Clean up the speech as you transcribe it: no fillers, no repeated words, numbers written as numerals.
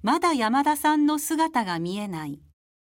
まだ山田さんの姿が見えない。